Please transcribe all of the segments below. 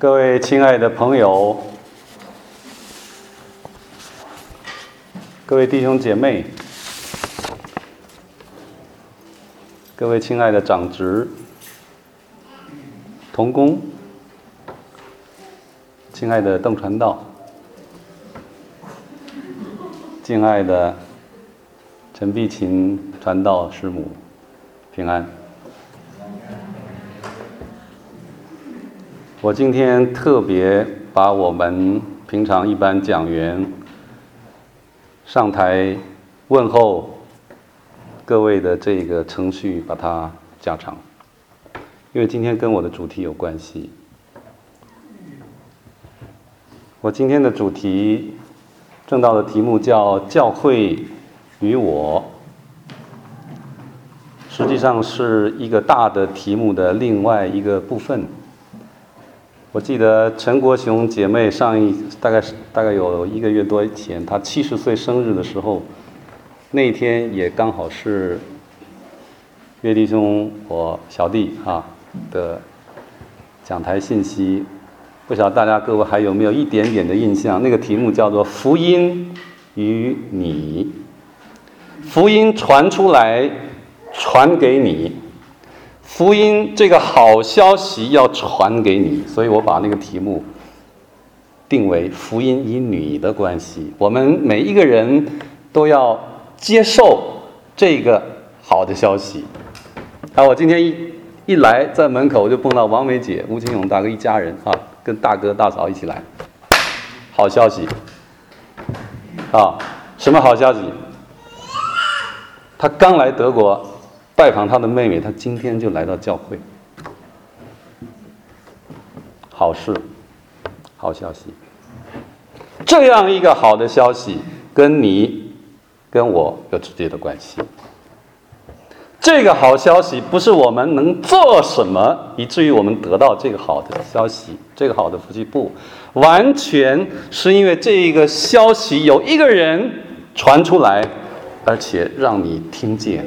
各位亲爱的朋友，各位弟兄姐妹，各位亲爱的长执、同工，亲爱的邓传道，敬爱的陈碧琴传道师母，平安。我今天特别把我们平常一般讲员上台问候各位的这个程序把它加长，因为今天跟我的主题有关系。我今天的主题正道的题目叫教会与我，实际上是一个大的题目的另外一个部分。我记得陈国雄姐妹大概有1个月多前，她70岁生日的时候，那一天也刚好是岳弟兄我小弟的讲台信息。不晓得大家各位还有没有一点点的印象？那个题目叫做福音与你，福音传出来，传给你，福音这个好消息要传给你，所以我把那个题目定为福音与你的关系。我们每一个人都要接受这个好的消息。我今天一来在门口就碰到王梅姐、吴清勇大哥一家人跟大哥大嫂一起来。好消息什么好消息？他刚来德国拜访他的妹妹，他今天就来到教会。好事，好消息。这样一个好的消息跟你跟我有直接的关系。这个好消息不是我们能做什么以至于我们得到这个好的消息，这个好的福气，不，完全是因为这个消息有一个人传出来，而且让你听见。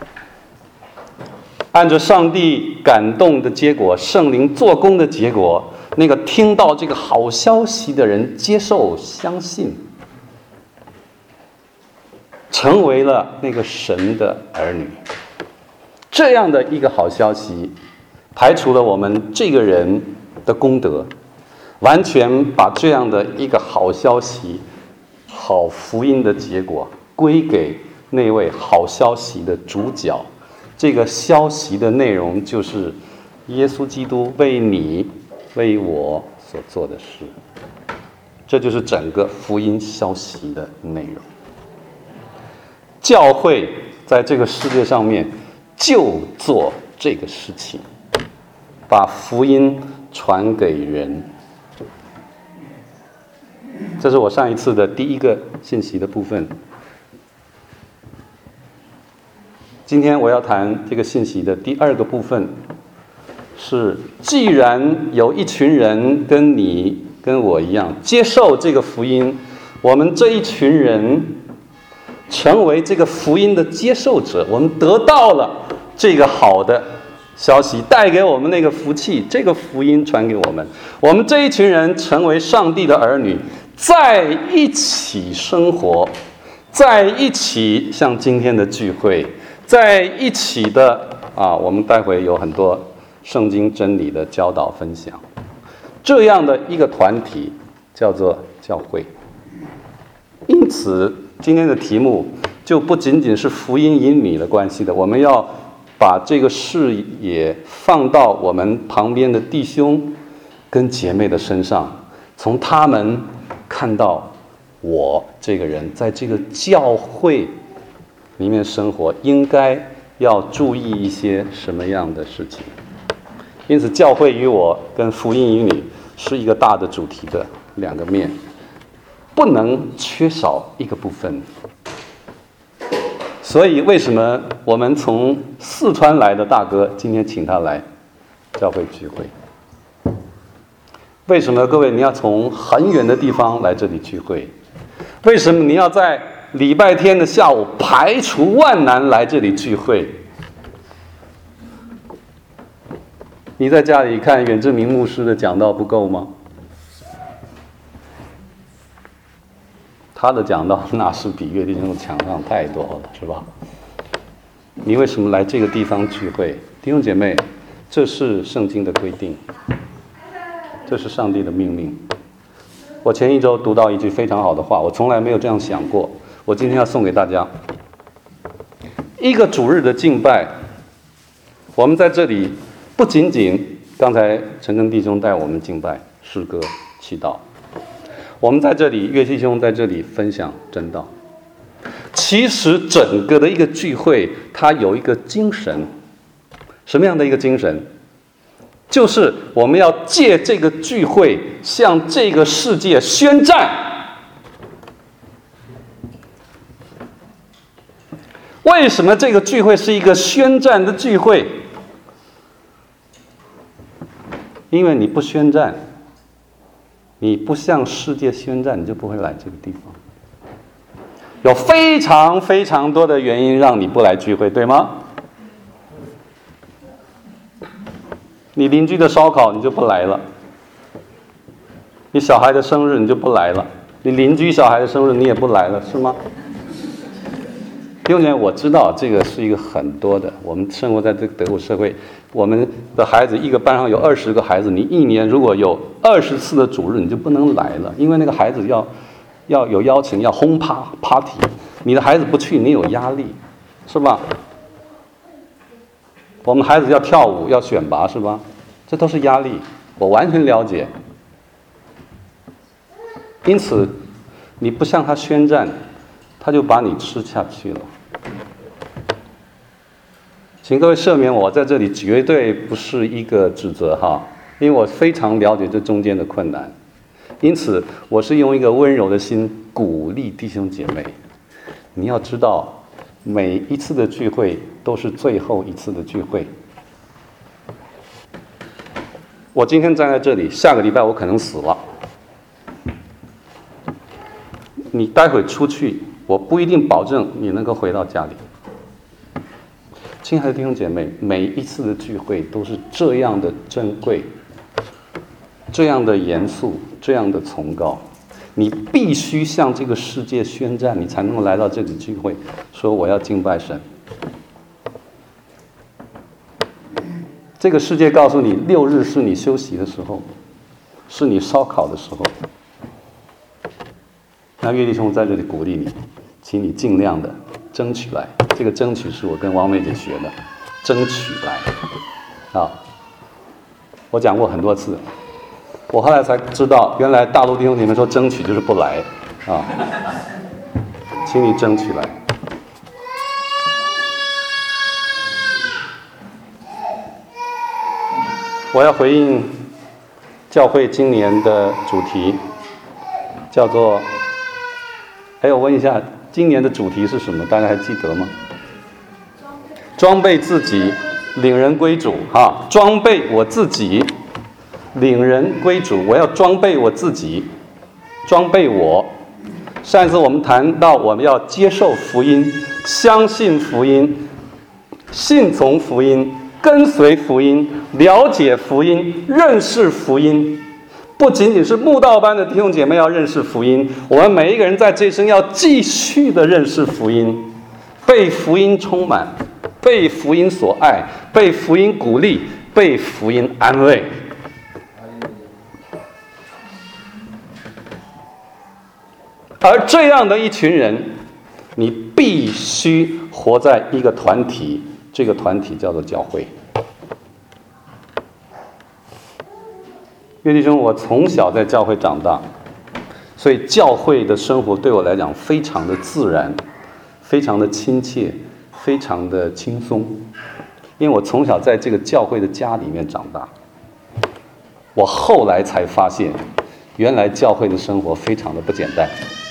按着上帝感动的结果，圣灵做工的结果，那个听到这个好消息的人接受相信，成为了那个神的儿女。这样的一个好消息排除了我们这个人的功德，完全把这样的一个好消息、好福音的结果归给那位好消息的主角。这个消息的内容就是耶稣基督为你为我所做的事，这就是整个福音消息的内容。教会在这个世界上面就做这个事情，把福音传给人。这是我上一次的第一个信息的部分。今天我要谈这个信息的第二个部分，是既然有一群人跟你跟我一样接受这个福音，我们这一群人成为这个福音的接受者，我们得到了这个好的消息，带给我们那个福气，这个福音传给我们，我们这一群人成为上帝的儿女，在一起生活，在一起像今天的聚会，在一起的我们待会有很多圣经真理的教导分享，这样的一个团体叫做教会。因此今天的题目就不仅仅是福音与你的关系的，我们要把这个视野放到我们旁边的弟兄跟姐妹的身上，从他们看到我这个人在这个教会里面生活应该要注意一些什么样的事情。因此教会与我跟福音与你是一个大的主题的两个面，不能缺少一个部分。所以为什么我们从四川来的大哥今天请他来教会聚会？为什么各位你要从很远的地方来这里聚会？为什么你要在礼拜天的下午排除万难来这里聚会？ 你在家里看远志明牧师的讲道不够吗？他的讲道那是比岳弟兄强上太多了，是吧？你为什么来这个地方聚会？弟兄姐妹，这是圣经的规定，这是上帝的命令。我前一周读到一句非常好的话，我从来没有这样想过，我今天要送给大家。一个主日的敬拜，我们在这里不仅仅刚才陈根弟兄带我们敬拜、诗歌、祈祷，我们在这里岳弟兄在这里分享真道。其实整个的一个聚会，它有一个精神，什么样的一个精神？就是我们要借这个聚会向这个世界宣战。为什么这个聚会是一个宣战的聚会？因为你不宣战，你不向世界宣战，你就不会来这个地方。有非常非常多的原因让你不来聚会，对吗？你邻居的烧烤你就不来了，你小孩的生日你就不来了，你邻居小孩的生日你也不来了，是吗？弟兄姐妹，我知道这个是一个很多的，我们生活在这个德国社会，我们的孩子一个班上有20个孩子，你一年如果有20次的主日，你就不能来了，因为那个孩子要有邀请，要轰趴 party， 你的孩子不去，你有压力，是吧？我们孩子要跳舞，要选拔，是吧？这都是压力，我完全了解。因此，你不向他宣战，他就把你吃下去了。请各位赦免我在这里绝对不是一个指责哈，因为我非常了解这中间的困难。因此，我是用一个温柔的心鼓励弟兄姐妹。你要知道，每一次的聚会都是最后一次的聚会。我今天站在这里，下个礼拜我可能死了。你待会出去，我不一定保证你能够回到家里。亲爱的弟兄姐妹，每一次的聚会都是这样的珍贵，这样的严肃，这样的崇高。你必须向这个世界宣战，你才能够来到这个聚会，说我要敬拜神。这个世界告诉你，6日是你休息的时候，是你烧烤的时候。那岳弟兄在这里鼓励你，请你尽量的争取来。这个争取是我跟王梅姐学的，争取来。啊，我讲过很多次，我后来才知道，原来大陆弟兄姐妹说争取就是不来啊，请你争取来。我要回应教会今年的主题，叫做，我问一下，今年的主题是什么？大家还记得吗？装备自己，领人归主哈！装备我自己，领人归主。我要装备我自己，装备我。上一次我们谈到，我们要接受福音，相信福音，信从福音，跟随福音，了解福音，认识福音。不仅仅是慕道班的弟兄姐妹要认识福音，我们每一个人在这一生要继续的认识福音，被福音充满，被福音所爱，被福音鼓励，被福音安慰。而这样的一群人，你必须活在一个团体，这个团体叫做教会。岳弟兄，我从小在教会长大，所以教会的生活对我来讲非常的自然，非常的亲切，非常的轻松。因为我从小在这个教会的家里面长大，我后来才发现，原来教会的生活非常的不简单。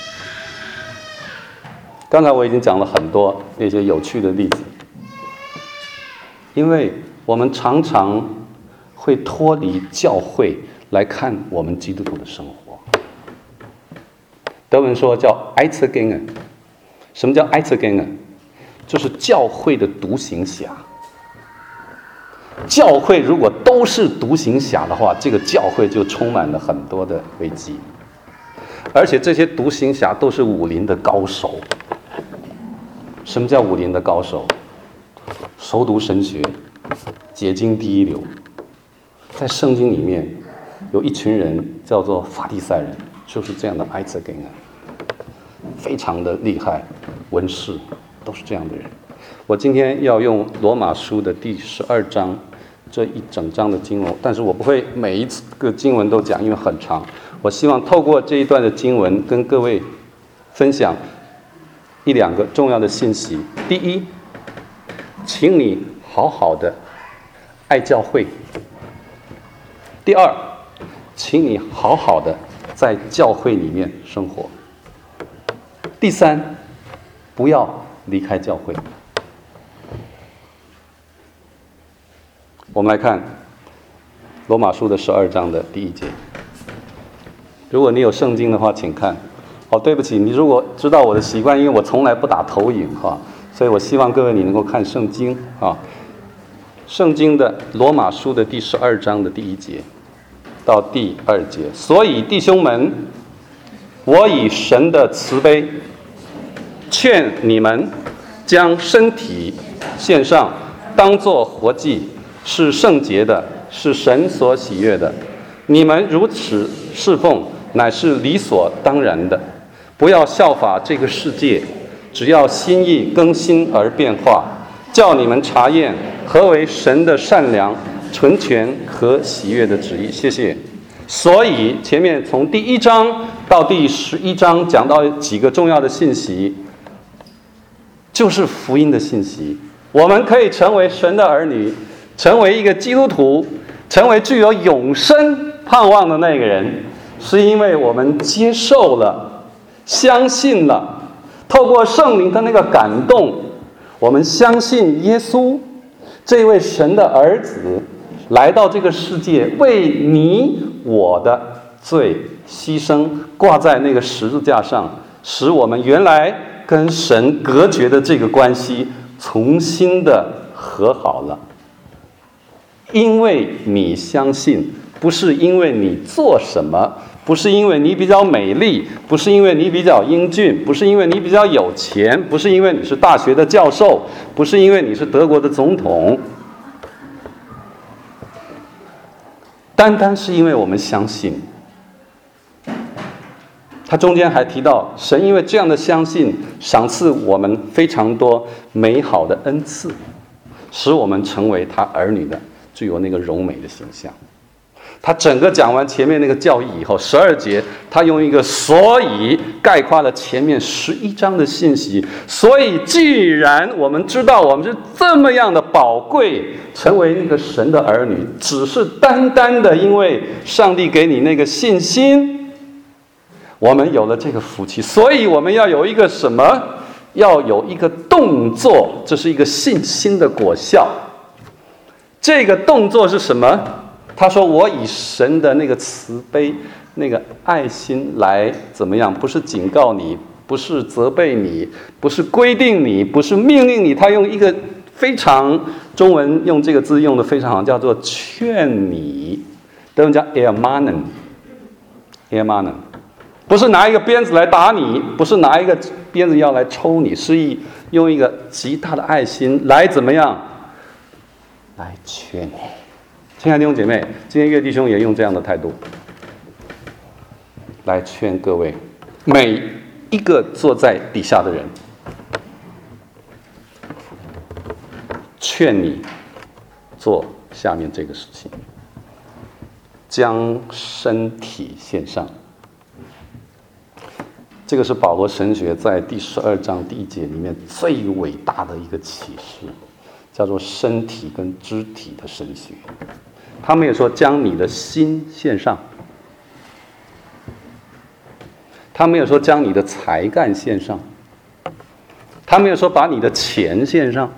刚才我已经讲了很多那些有趣的例子，因为我们常常会脱离教会来看我们基督徒的生活。德文说叫 Einzelgänger， 什么叫 Einzelgänger？ 就是教会的独行侠。教会如果都都是独行侠的话，这个教会就充满了很多的危机。而且这些独行侠都是武林的高手。什么叫武林的高手？熟读神学，解经第一流。在圣经里面有一群人叫做法利赛人，就是这样的埃泽根啊，非常的厉害，文士都是这样的人。我今天要用罗马书的第12章这一整章的经文，但是我不会每一个经文都讲，因为很长。我希望透过这一段的经文跟各位分享一两个重要的信息。第一，请你好好的爱教会。第二，请你好好的在教会里面生活。第三，不要离开教会。我们来看罗马书的12章的第1节。如果你有圣经的话，请看。对不起，你如果知道我的习惯，因为我从来不打投影所以我希望各位你能够看圣经圣经的罗马书的第12章的第1节到第2节。所以弟兄们，我以神的慈悲劝你们，将身体献上，当作活祭，是圣洁的，是神所喜悦的。你们如此侍奉，乃是理所当然的。不要效法这个世界，只要心意更新而变化，叫你们查验何为神的善良、纯全和喜悦的旨意。谢谢。所以前面从第1章到第11章讲到几个重要的信息，就是福音的信息。我们可以成为神的儿女，成为一个基督徒，成为具有永生盼望的那个人，是因为我们接受了，相信了，透过圣灵的那个感动，我们相信耶稣这位神的儿子来到这个世界，为你我的罪牺牲，挂在那个十字架上，使我们原来跟神隔绝的这个关系重新的和好了。因为你相信，不是因为你做什么，不是因为你比较美丽，不是因为你比较英俊，不是因为你比较有钱，不是因为你是大学的教授，不是因为你是德国的总统，单单是因为我们相信。他中间还提到，神因为这样的相信，赏赐我们非常多美好的恩赐，使我们成为他儿女的，具有那个柔美的形象。他整个讲完前面那个教义以后，12节他用一个所以概括了前面11章的信息。所以既然我们知道我们是这么样的宝贵，成为那个神的儿女，只是单单的因为上帝给你那个信心，我们有了这个福气，所以我们要有一个什么？要有一个动作，这是一个信心的果效。这个动作是什么？他说我以神的那个慈悲、那个爱心来怎么样？不是警告你，不是责备你，不是规定你，不是命令你。他用一个非常中文用这个字用的非常好，叫做劝你，德文叫 ermahnen， 不是拿一个鞭子来打你，不是拿一个鞭子要来抽你，是用一个极大的爱心来怎么样？来劝你。亲爱的弟兄姐妹，今天岳弟兄也用这样的态度来劝各位每一个坐在底下的人，劝你做下面这个事情：将身体献上。这个是保罗神学在第12章第1节里面最伟大的一个启示，叫做身体跟肢体的神学。他们也说将你的心献上，他们也说将你的才干献上，他们也说把你的钱献上，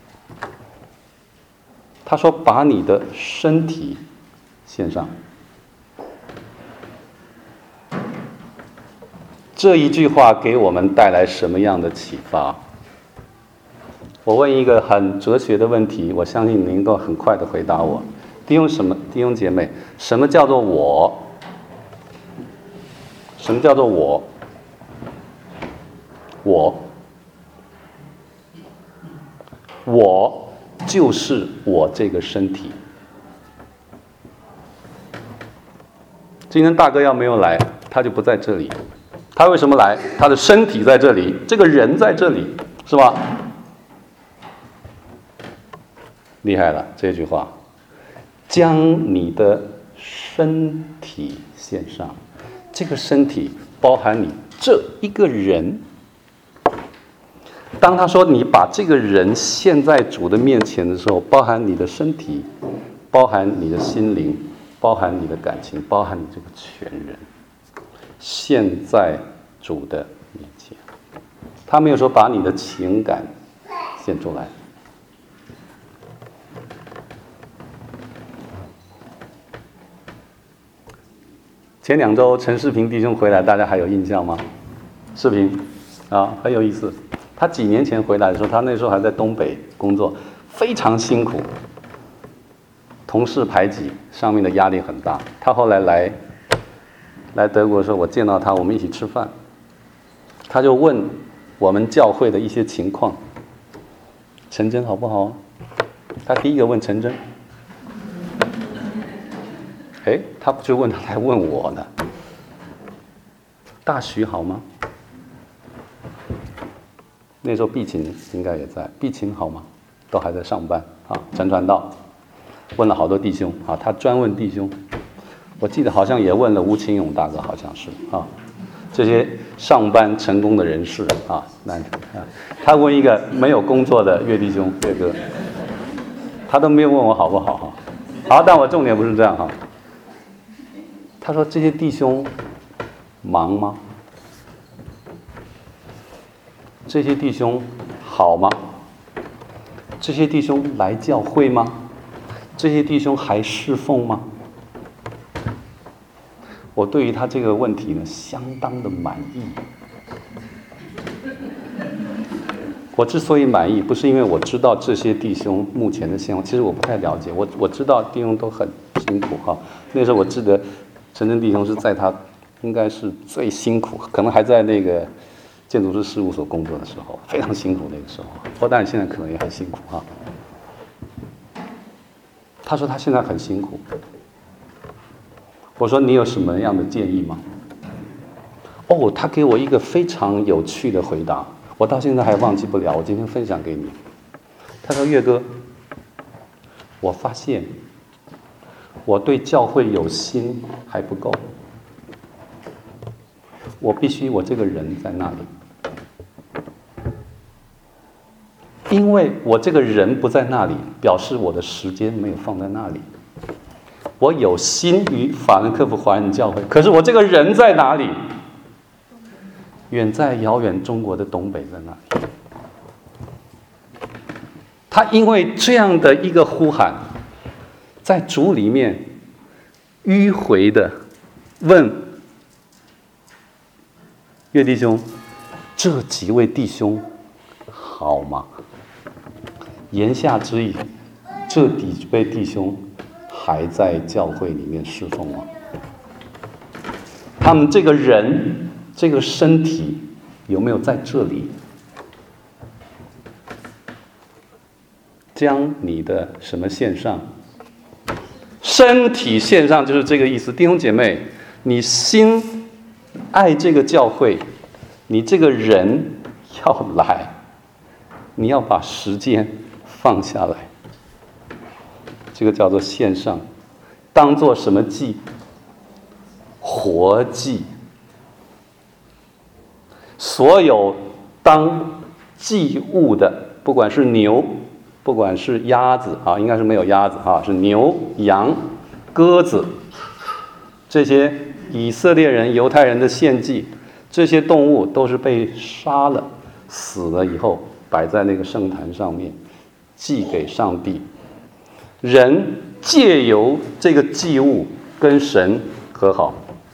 他说把你的身体献上。这一句话给我们带来什么样的启发？我问一个很哲学的问题，我相信你能够很快的回答我。 弟兄姐妹，什么叫做我？什么叫做我？我就是我这个身体。今天大哥要没有来，他就不在这里。他为什么来？他的身体在这里，这个人在这里，是吧？厉害了，这句话，将你的身体献上。这个身体包含你这一个人。当他说你把这个人献在主的面前的时候，包含你的身体，包含你的心灵，包含你的感情，包含你这个全人，献在主的面前。他没有说把你的情感献出来。前2周陈世平弟兄回来，大家还有印象吗？世平啊，很有意思。他几年前回来的时候，他那时候还在东北工作，非常辛苦，同事排挤，上面的压力很大。他后来来德国的时候，我见到他，我们一起吃饭，他就问我们教会的一些情况，陈真好不好？他第一个问陈真，他不就问他，还问我呢。大徐好吗？那时候毕琴应该也在，毕琴好吗？都还在上班啊。陈传道问了好多弟兄啊，他专问弟兄。我记得好像也问了吴清勇大哥，好像是啊。这些上班成功的人士啊，他问一个没有工作的岳弟兄岳哥，他都没有问我好不好哈。好，但我重点不是这样哈。他说这些弟兄忙吗？这些弟兄好吗？这些弟兄来教会吗？这些弟兄还侍奉吗？我对于他这个问题呢，相当的满意。我之所以满意，不是因为我知道这些弟兄目前的现况，其实我不太了解。我知道弟兄都很辛苦哈。那时候我记得陈真弟兄是在他应该是最辛苦，可能还在那个建筑师事务所工作的时候，非常辛苦那个时候。不过当然现在可能也很辛苦哈。他说他现在很辛苦。我说你有什么样的建议吗？他给我一个非常有趣的回答，我到现在还忘记不了，我今天分享给你。他说岳哥，我发现我对教会有心还不够，我必须我这个人在那里，因为我这个人不在那里，表示我的时间没有放在那里。我有心于法兰克福华人教会，可是我这个人在哪里？远在遥远中国的东北在哪里？他因为这样的一个呼喊，在主里面迂回的问岳弟兄，这几位弟兄好吗？言下之意，这几位弟兄还在教会里面侍奉吗？他们这个人，这个身体有没有在这里？将你的什么献上？身体献上就是这个意思。弟兄姐妹，你心爱这个教会，你这个人要来，你要把时间放下来。这个叫做献上，当做什么祭？活祭。所有当祭物的，不管是牛，不管是鸭子啊，应该是没有鸭子啊，是牛、羊、鸽子，这些以色列人、犹太人的献祭，这些动物都是被杀了、死了以后，摆在那个圣坛上面，祭给上帝。人借由这个祭物跟神和好。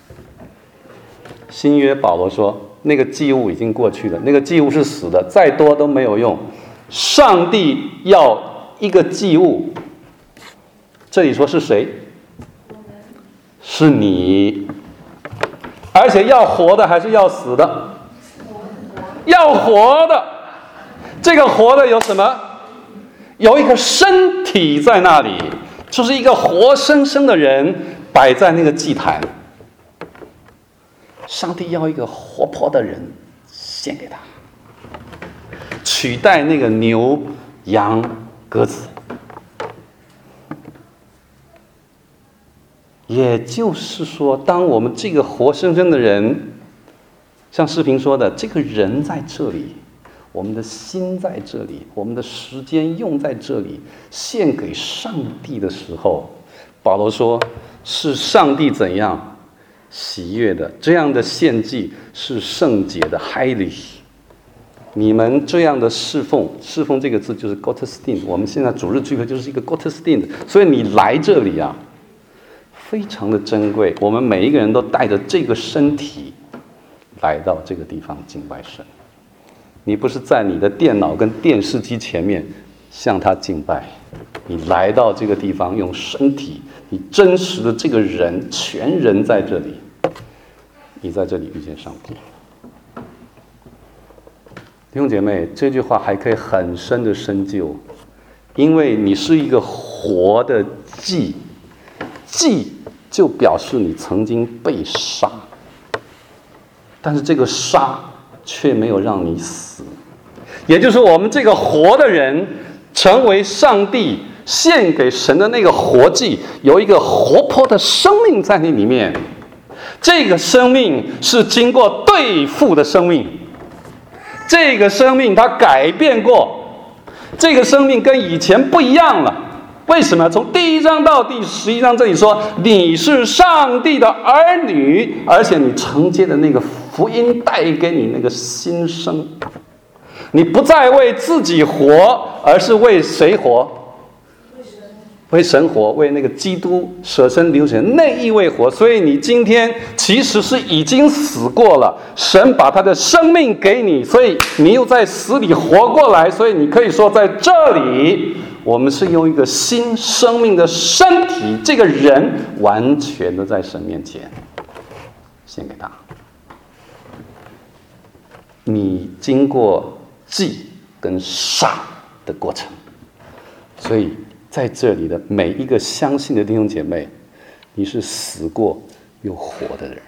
新约保罗说，那个祭物已经过去了，那个祭物是死的，再多都没有用。上帝要一个祭物， 这里说是谁？是你。而且要活的还是要死的？要活的。这个活的有什么？有一个身体在那里，就是一个活生生的人摆在那个祭坛。上帝要一个活泼的人献给他，取代那个牛、羊、鸽子。也就是说，当我们这个活生生的人，像视频说的，这个人在这里，我们的心在这里，我们的时间用在这里，献给上帝的时候，保罗说，是上帝怎样喜悦的，这样的献祭是圣洁的 ，highly。你们这样的侍奉这个字就是 Gottesdienst， 我们现在主日聚会就是一个 Gottesdienst， 所以你来这里啊，非常的珍贵。我们每一个人都带着这个身体来到这个地方敬拜神。你不是在你的电脑跟电视机前面向他敬拜，你来到这个地方用身体，你真实的这个人全人在这里，你在这里遇见上帝。弟兄姐妹，这句话还可以很深的深究，因为你是一个活的祭，祭就表示你曾经被杀，但是这个杀却没有让你死，也就是我们这个活的人成为上帝献给神的那个活祭，有一个活泼的生命在那里面，这个生命是经过对付的生命，这个生命它改变过，这个生命跟以前不一样了。为什么？从第1章到第11章这里说，你是上帝的儿女，而且你承接的那个福音带给你那个新生，你不再为自己活，而是为谁活？为神活，为那个基督舍身流血那一位活。所以你今天其实是已经死过了，神把他的生命给你，所以你又在死里活过来。所以你可以说，在这里我们是用一个新生命的身体，这个人完全的在神面前献给他。你经过祭跟杀的过程，所以在这里的每一个相信的弟兄姐妹，你是死过又活的人。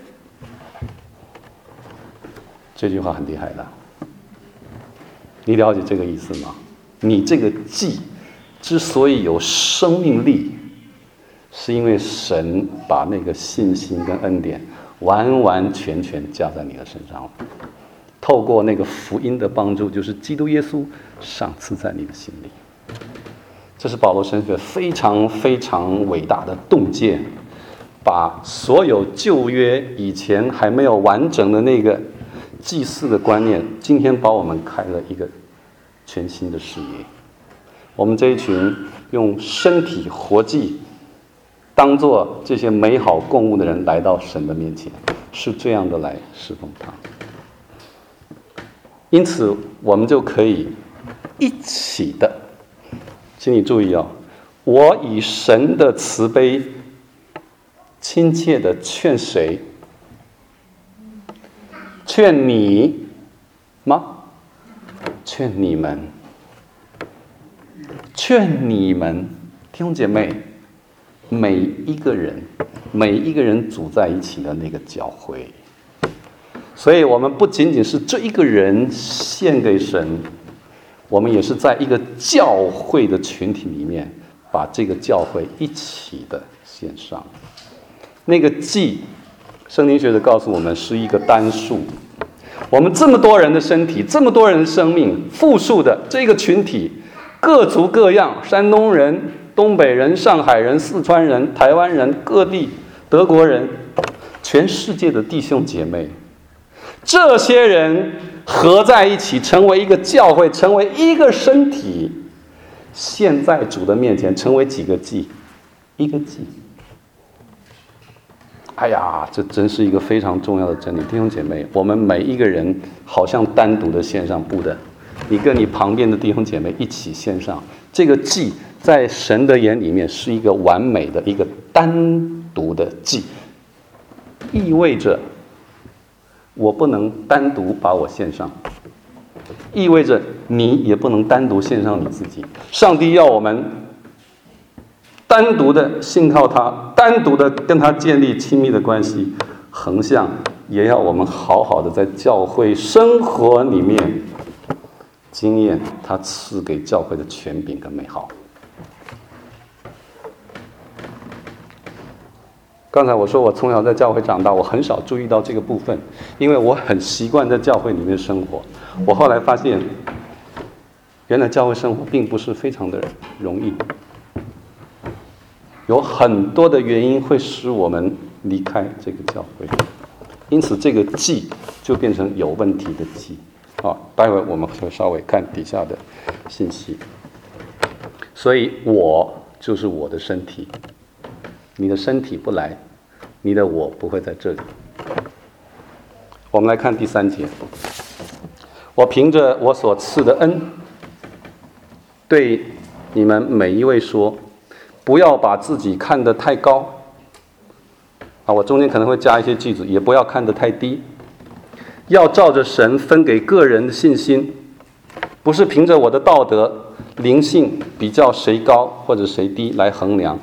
这句话很厉害的，你了解这个意思吗？你这个祭之所以有生命力，是因为神把那个信心跟恩典完完全全加在你的身上了，透过那个福音的帮助，就是基督耶稣赏赐在你的心里。这是保罗神学非常非常伟大的洞见，把所有旧约以前还没有完整的那个祭祀的观念，今天把我们开了一个全新的视野。我们这一群用身体活祭当作这些美好供物的人来到神的面前，是这样的来侍奉他。因此我们就可以一起的，请你注意哦，我以神的慈悲亲切的劝谁？劝你吗？劝你们，劝你们，弟兄姐妹，每一个人组在一起的那个教会。所以我们不仅仅是这一个人献给神，我们也是在一个教会的群体里面，把这个教会一起的献上。那个祭，圣经学者告诉我们是一个单数。我们这么多人的身体，这么多人的生命，复数的这个群体，各族各样，山东人、东北人、上海人、四川人、台湾人，各地德国人，全世界的弟兄姐妹，这些人合在一起，成为一个教会，成为一个身体，献在主的面前，成为几个祭？一个祭。哎呀，这真是一个非常重要的真理，弟兄姐妹，我们每一个人好像单独的献上，不的， 你跟你旁边的弟兄姐妹一起献上。这个祭在神的眼里面是一个完美的一个单独的祭，意味着我不能单独把我献上，意味着你也不能单独献上你自己。上帝要我们单独的信靠他，单独的跟他建立亲密的关系，横向也要我们好好的在教会生活里面经验他赐给教会的权柄跟美好。刚才我说我从小在教会长大，我很少注意到这个部分，因为我很习惯在教会里面生活。我后来发现，原来教会生活并不是非常的容易，有很多的原因会使我们离开这个教会，因此这个祭就变成有问题的祭。待会我们会稍微看底下的信息。所以我就是我的身体，你的身体不来，你的我不会在这里。我们来看第3节，我凭着我所赐的恩，对你们每一位说，不要把自己看得太高。我中间可能会加一些句子，也不要看得太低。要照着神分给个人的信心，不是凭着我的道德、灵性比较谁高或者谁低来衡量，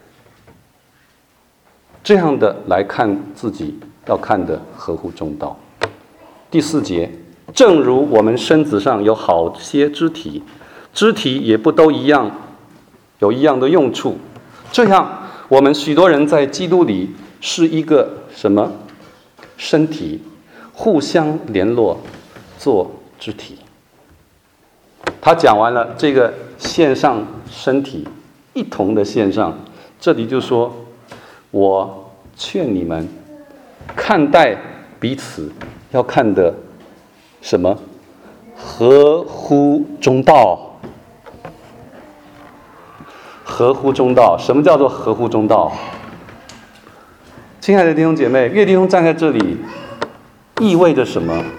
这样的来看自己，要看得合乎中道。第4节，正如我们身子上有好些肢体，肢体也不都一样，有一样的用处，这样我们许多人在基督里是一个什么身体，互相联络做肢体。他讲完了这个献上身体，一同的献上，这里就说，我劝你们看待彼此要看的什么？合乎中道。合乎中道，什么叫做合乎中道？亲爱的弟兄姐妹，岳弟兄站在这里意味着什么？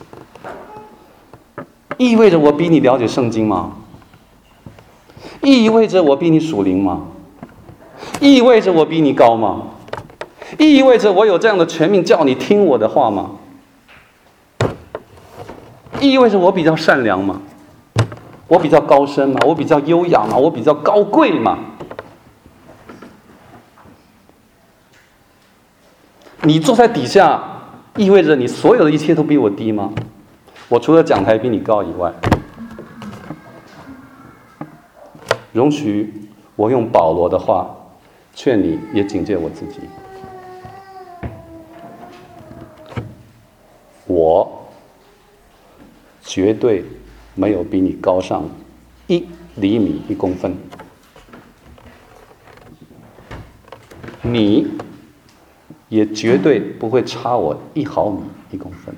意味着我比你了解圣经吗？意味着我比你属灵吗？意味着我比你高吗？意味着我有这样的权柄叫你听我的话吗？意味着我比较善良吗？我比较高深吗？我比较优雅吗？我比较高贵吗？你坐在底下，意味着你所有的一切都比我低吗？我除了讲台比你高以外，容许我用保罗的话劝你，也警戒我自己。我绝对没有比你高上1厘米1公分，你也绝对不会差我1毫米1公分。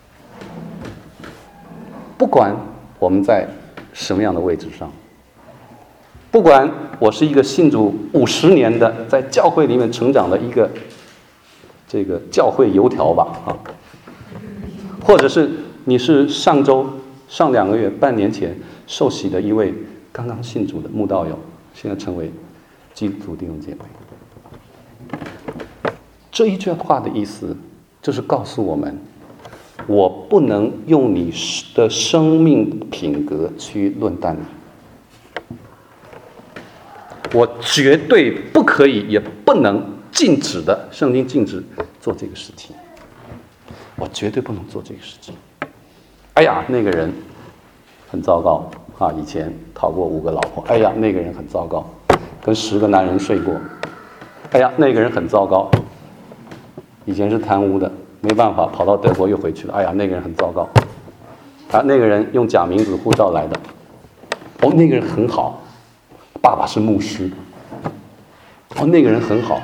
不管我们在什么样的位置上，不管我是一个信主50年的，在教会里面成长的一个这个教会油条吧或者是你是上2个月、半年前受洗的一位刚刚信主的慕道友，现在成为基督徒弟兄姐妹。这一句话的意思就是告诉我们，我不能用你的生命品格去论断你，我绝对不可以也不能禁止的，圣经禁止做这个事情，我绝对不能做这个事情。哎呀，那个人很糟糕以前讨过5个老婆。哎呀，那个人很糟糕，跟10个男人睡过。哎呀，那个人很糟糕，以前是贪污的，没办法跑到德国又回去了。哎呀，那个人很糟糕。那个人用假名字护照来的。那个人很好，爸爸是牧师。那个人很好。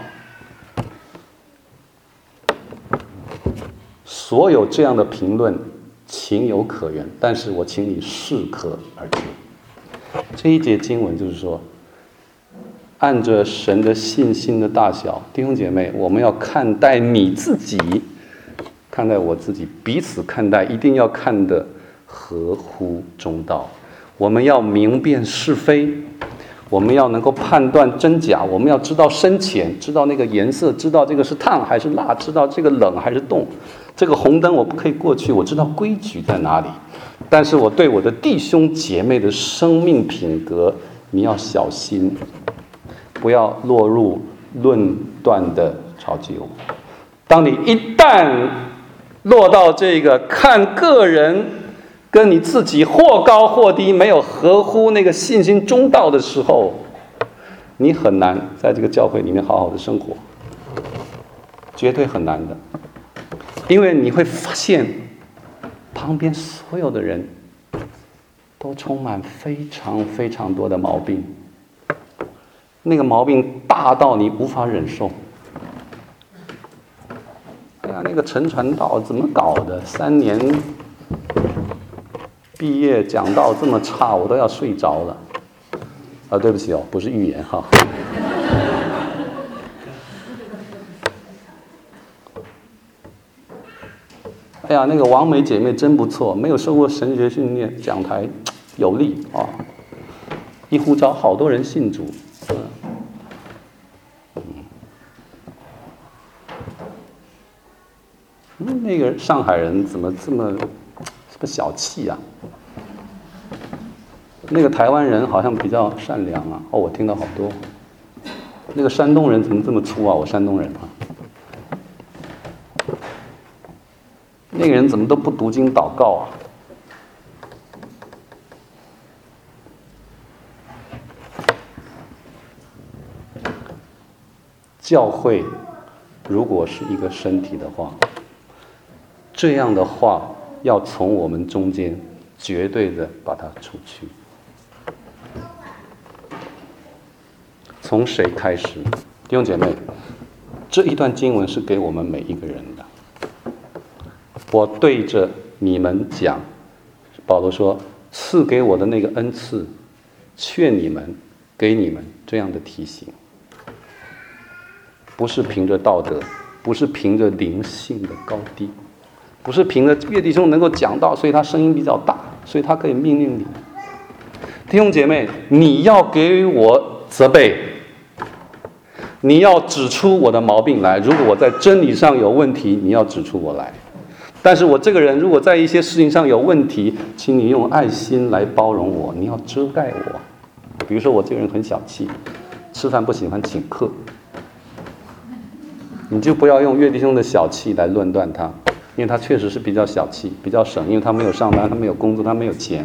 所有这样的评论情有可原，但是我请你适可而止。这一节经文就是说，按着神的信心的大小，弟兄姐妹，我们要看待你自己，看待我自己，彼此看待，一定要看得合乎中道。我们要明辨是非，我们要能够判断真假，我们要知道深浅，知道那个颜色，知道这个是烫还是辣，知道这个冷还是冻。这个红灯我不可以过去，我知道规矩在哪里。但是我对我的弟兄姐妹的生命品格，你要小心，不要落入论断的潮臼。当你一旦落到这个看个人跟你自己或高或低，没有合乎那个信心中道的时候，你很难在这个教会里面好好的生活，绝对很难的。因为你会发现旁边所有的人都充满非常非常多的毛病，那个毛病大到你无法忍受。哎呀，那个陈传道怎么搞的？3年毕业讲道这么差，我都要睡着了。啊，对不起哦，不是预言哈。哎呀，那个王梅姐妹真不错，没有受过神学训练，讲台有力啊！一呼召，好多人信主。那个上海人怎么这么小气啊？那个台湾人好像比较善良啊。哦，我听到好多。那个山东人怎么这么粗啊？我山东人啊。那个人怎么都不读经祷告啊？教会如果是一个身体的话，这样的话要从我们中间绝对的把它除去。从谁开始？弟兄姐妹，这一段经文是给我们每一个人的。我对着你们讲，保罗说，赐给我的那个恩赐，劝你们，给你们这样的提醒，不是凭着道德，不是凭着灵性的高低，不是凭着岳弟兄能够讲道，所以他声音比较大，所以他可以命令你。弟兄姐妹，你要给我责备，你要指出我的毛病来。如果我在真理上有问题，你要指出我来。但是我这个人如果在一些事情上有问题，请你用爱心来包容我，你要遮盖我。比如说我这个人很小气，吃饭不喜欢请客，你就不要用岳弟兄的小气来论断他，因为他确实是比较小气，比较省，因为他没有上班，他没有工作，他没有钱。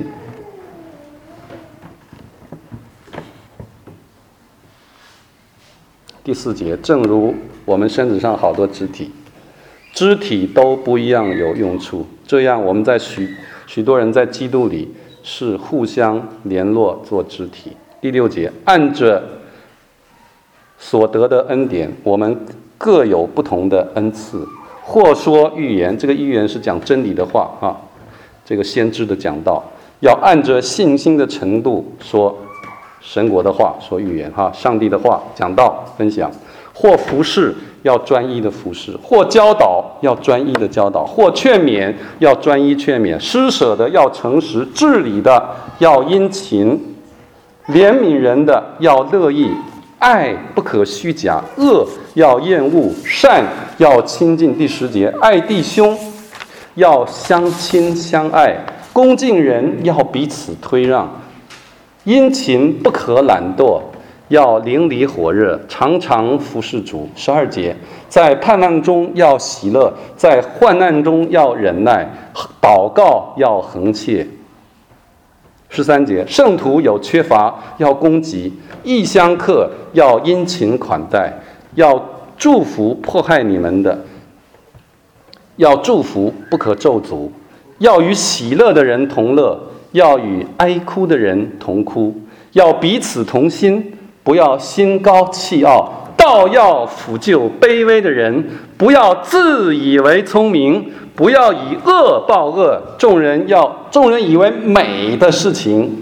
第4节，正如我们身子上好多肢体，肢体都不一样有用处，这样我们在许多人在基督里是互相联络做肢体。第6节，按着所得的恩典，我们各有不同的恩赐，或说预言，这个预言是讲真理的话啊，这个先知的讲道，要按着信心的程度说神国的话，说预言哈，上帝的话讲道分享，或服侍要专一的服侍，或教导要专一的教导，或劝勉要专一劝勉，施舍的要诚实，治理的要殷勤，怜悯人的要乐意，爱不可虚假，恶要厌恶，善要亲近。第10节，爱弟兄要相亲相爱，恭敬人要彼此推让，殷勤不可懒惰，要灵里火热，常常服侍主。12节，在盼望中要喜乐，在患难中要忍耐，祷告要恒切。13节，圣徒有缺乏要供给，异乡客要殷勤款待，要祝福迫害你们的，要祝福不可咒诅，要与喜乐的人同乐，要与哀哭的人同哭，要彼此同心，不要心高气傲，倒要抚救卑微的人，不要自以为聪明，不要以恶报恶。众人以为美的事情，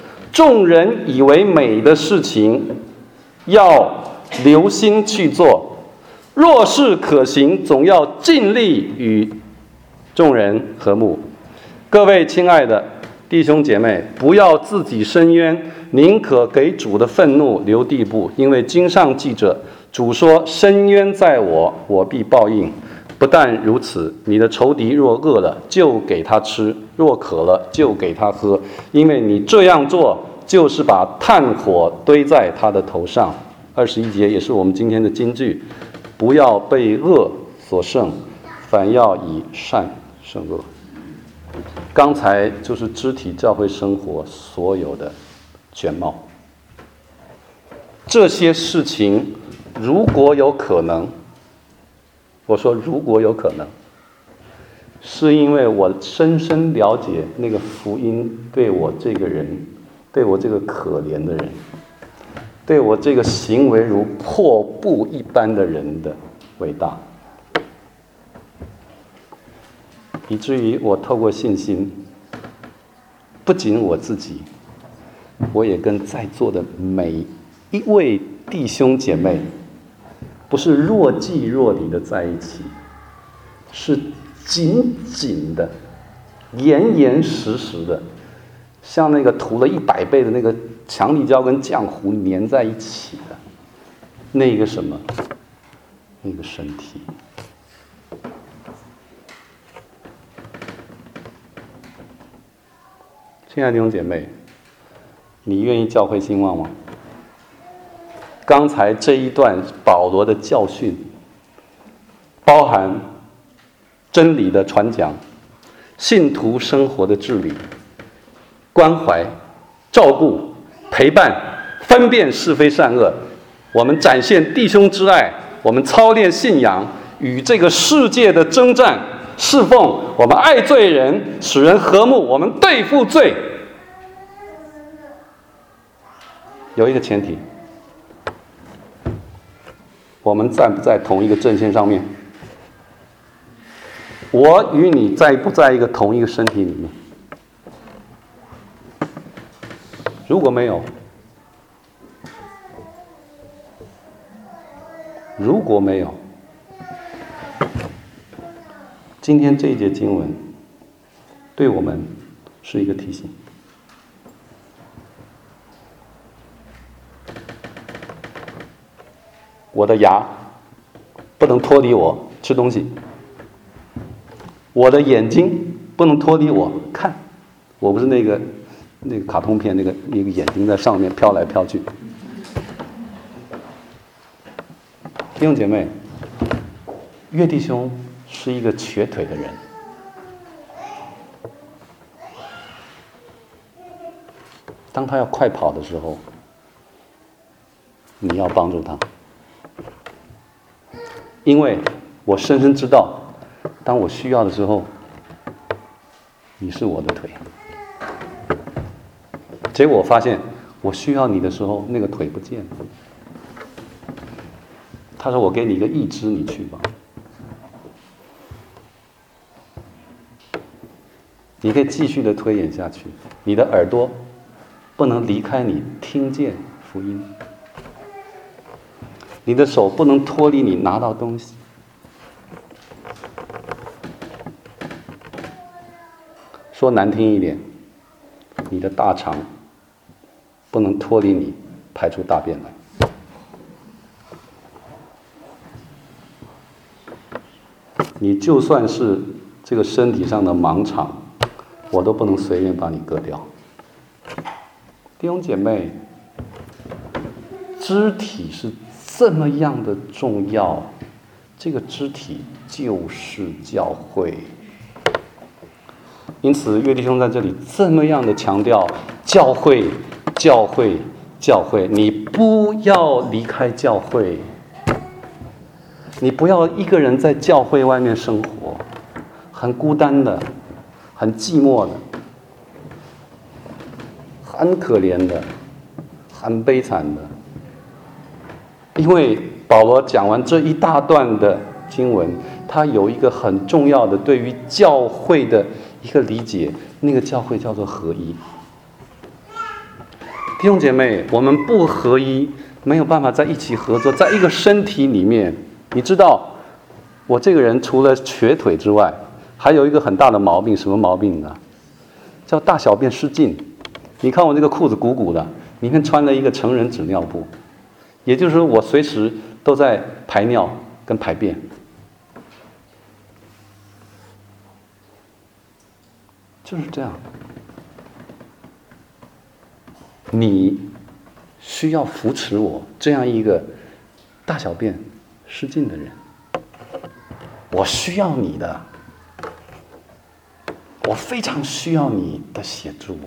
要留心去做。若是可行，总要尽力与众人和睦。 各位亲爱的弟兄姐妹，不要自己伸冤，宁可给主的愤怒留地步，因为经上记着，主说：伸冤在我，我必报应。不但如此，你的仇敌若饿了，就给他吃；若渴了，就给他喝，因为你这样做，就是把炭火堆在他的头上。21节也是我们今天的金句：不要被恶所胜，反要以善胜恶。刚才就是肢体教会生活所有的全貌。这些事情如果有可能，我说如果有可能，是因为我深深了解那个福音对我这个人，对我这个可怜的人，对我这个行为如破布一般的人的伟大，以至于我透过信心，不仅我自己，我也跟在座的每一位弟兄姐妹，不是若即若离的在一起，是紧紧的、严严实实的，像那个涂了100倍的那个强力胶跟浆糊粘在一起的那个什么，那个身体。亲爱的弟兄姐妹，你愿意教会兴旺吗？刚才这一段保罗的教训，包含真理的传讲、信徒生活的治理、关怀、照顾、陪伴、分辨是非善恶，我们展现弟兄之爱，我们操练信仰，与这个世界的征战侍奉，我们爱罪人，使人和睦，我们对付罪。有一个前提，我们站不在同一个阵线上面？我与你在不在一个同一个身体里面？如果没有，今天这一节经文对我们是一个提醒。我的牙不能脱离我吃东西，我的眼睛不能脱离我看。我不是那个卡通片那个眼睛在上面飘来飘去。弟兄姐妹，岳弟兄是一个瘸腿的人，当他要快跑的时候，你要帮助他，因为我深深知道，当我需要的时候，你是我的腿。结果我发现，我需要你的时候，那个腿不见了。他说：“我给你一个义肢，你去吧。”你可以继续的推演下去，你的耳朵不能离开你听见福音，你的手不能脱离你拿到东西。说难听一点，你的大肠不能脱离你排出大便来。你就算是这个身体上的盲肠，我都不能随便把你割掉。弟兄姐妹，肢体是这么样的重要，这个肢体就是教会。因此，岳弟兄在这里这么样的强调教会，教会，教会，你不要离开教会。你不要一个人在教会外面生活，很孤单的，很寂寞的，很可怜的，很悲惨的。因为保罗讲完这一大段的经文，他有一个很重要的对于教会的一个理解，那个教会叫做合一。弟兄姐妹，我们不合一，没有办法在一起合作，在一个身体里面。你知道，我这个人除了瘸腿之外，还有一个很大的毛病，什么毛病呢？ 叫大小便失禁。你看我这个裤子鼓鼓的，里面穿了一个成人纸尿布，也就是说我随时都在排尿跟排便。就是这样。你需要扶持我这样一个大小便失禁的人，我需要你的，我非常需要你的协助。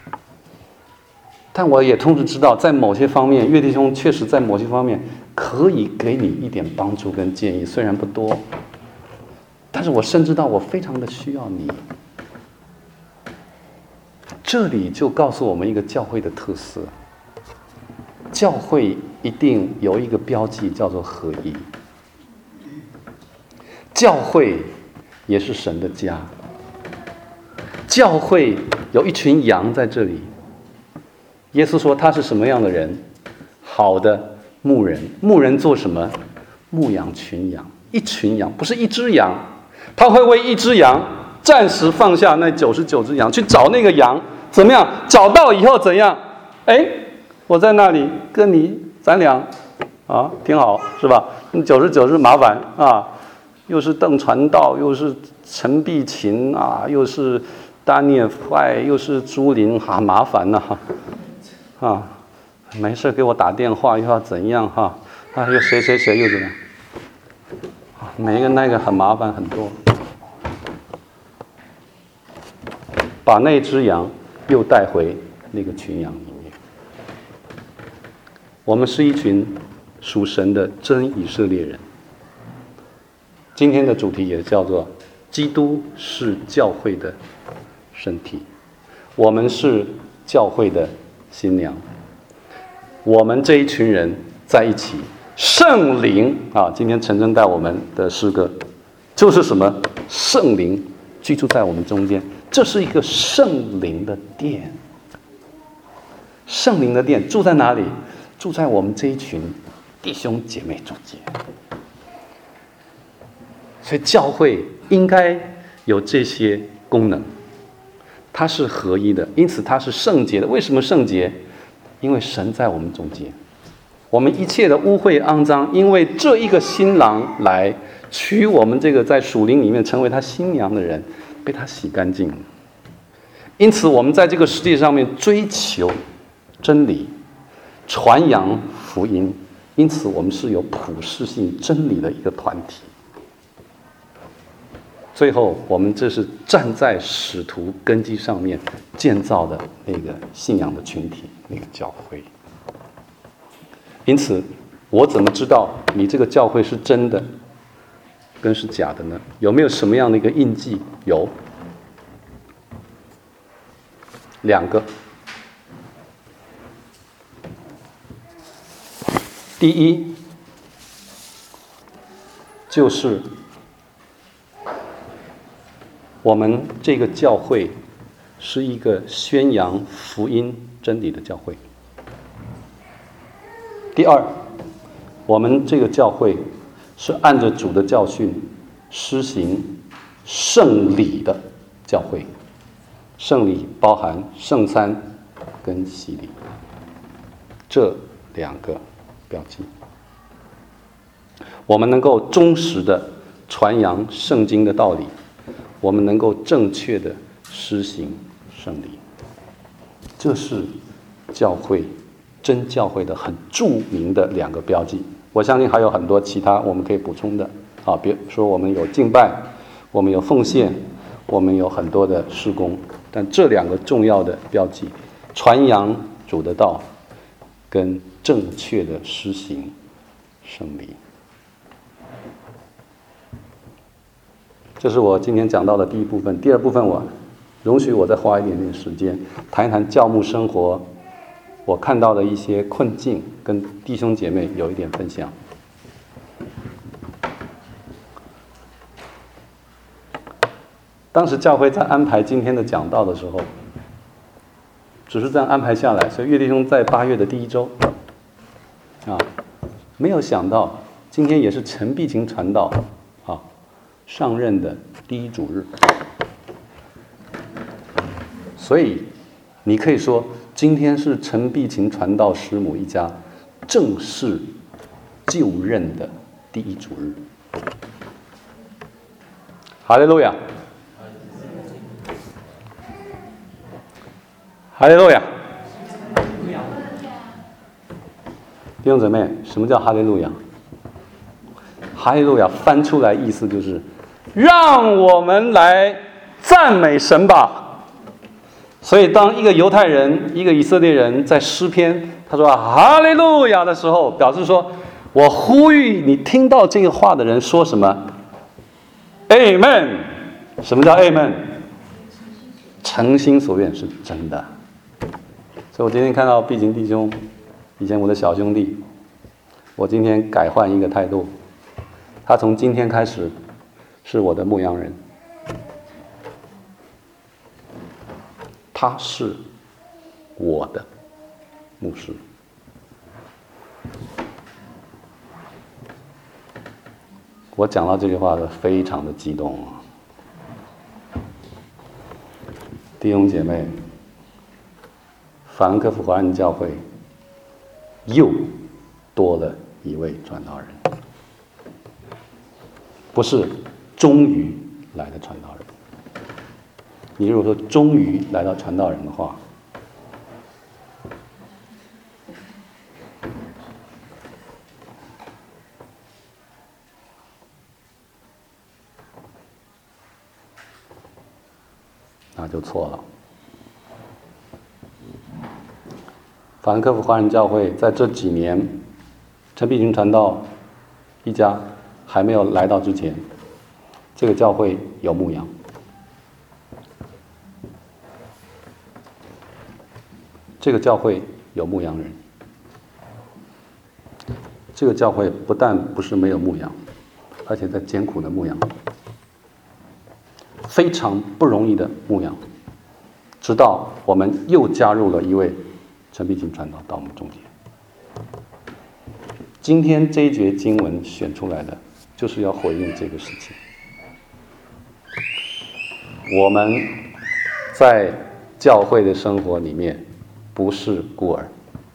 但我也同时知道，在某些方面，岳弟兄确实在某些方面可以给你一点帮助跟建议，虽然不多，但是我深知到我非常的需要你。这里就告诉我们一个教会的特色，教会一定有一个标记，叫做合一。教会也是神的家，教会有一群羊在这里。耶稣说他是什么样的人？好的牧人。牧人做什么？牧养群羊，一群羊，不是一只羊。他会为一只羊暂时放下那99只羊，去找那个羊，怎么样？找到以后怎样？哎，我在那里跟你咱俩啊，挺好，是吧？99是麻烦啊，又是邓传道，又是陈碧琴啊，又是丹尼尔坏，又是朱琳，哈，麻烦呐、啊，没事给我打电话又要怎样哈？啊，又谁又怎样？啊，每一个那个很麻烦很多。把那只羊又带回那个群羊里面。我们是一群属神的真以色列人。今天的主题也叫做基督是教会的身体，我们是教会的新娘。我们这一群人在一起，圣灵啊，今天陈真带我们的诗歌就是什么？圣灵居住在我们中间，这是一个圣灵的殿。圣灵的殿住在哪里？住在我们这一群弟兄姐妹中间。所以教会应该有这些功能，它是合一的，因此它是圣洁的。为什么圣洁？因为神在我们中间，我们一切的污秽肮脏，因为这一个新郎来娶我们这个在属灵里面成为他新娘的人，被他洗干净。因此我们在这个世界上面追求真理，传扬福音，因此我们是有普世性真理的一个团体。最后我们这是站在使徒根基上面建造的那个信仰的群体，那个教会。因此我怎么知道你这个教会是真的跟是假的呢？有没有什么样的一个印记？有2个。第一就是我们这个教会是一个宣扬福音真理的教会。第二，我们这个教会是按着主的教训施行圣礼的教会。圣礼包含圣餐跟洗礼，这2个标记。我们能够忠实的传扬圣经的道理，我们能够正确的施行圣礼，这是教会真教会的很著名的2个标记。我相信还有很多其他我们可以补充的啊，比如说我们有敬拜，我们有奉献，我们有很多的事工，但这2个重要的标记，传扬主的道跟正确的施行圣礼，这是我今天讲到的第一部分。第二部分，我容许我再花一点点时间谈一谈教牧生活我看到的一些困境，跟弟兄姐妹有一点分享。当时教会在安排今天的讲道的时候，只是这样安排下来，所以岳弟兄在8月的第1周没有想到今天也是陈碧琴传道上任的第1主日， 所以你可以说，今天是陈碧琴传道师母一家正式就任的第一主日。哈利路亚！哈利路亚！弟兄姊妹，什么叫哈利路亚？哈利路亚翻出来意思就是让我们来赞美神吧。所以当一个犹太人，一个以色列人在诗篇他说哈利路亚的时候，表示说我呼吁你听到这个话的人说什么 Amen。 什么叫 Amen？ 诚心所愿是真的。所以我今天看到碧琴弟兄，以前我的小兄弟，我今天改换一个态度，他从今天开始是我的牧羊人，他是我的牧师。我讲到这句话的非常的激动啊！弟兄姐妹，法兰克福华人教会又多了一位传道人，不是终于来的传道人。你如果说终于来到传道人的话，那就错了。法兰克福华人教会在这几年，陈碧琴传道一家还没有来到之前，这个教会有牧羊。这个教会有牧羊人。这个教会不但不是没有牧羊，而且在艰苦的牧羊，非常不容易的牧羊。直到我们又加入了一位陈碧琴传道到我们中间。今天这一节经文选出来的，就是要回应这个事情。我们在教会的生活里面不是孤儿。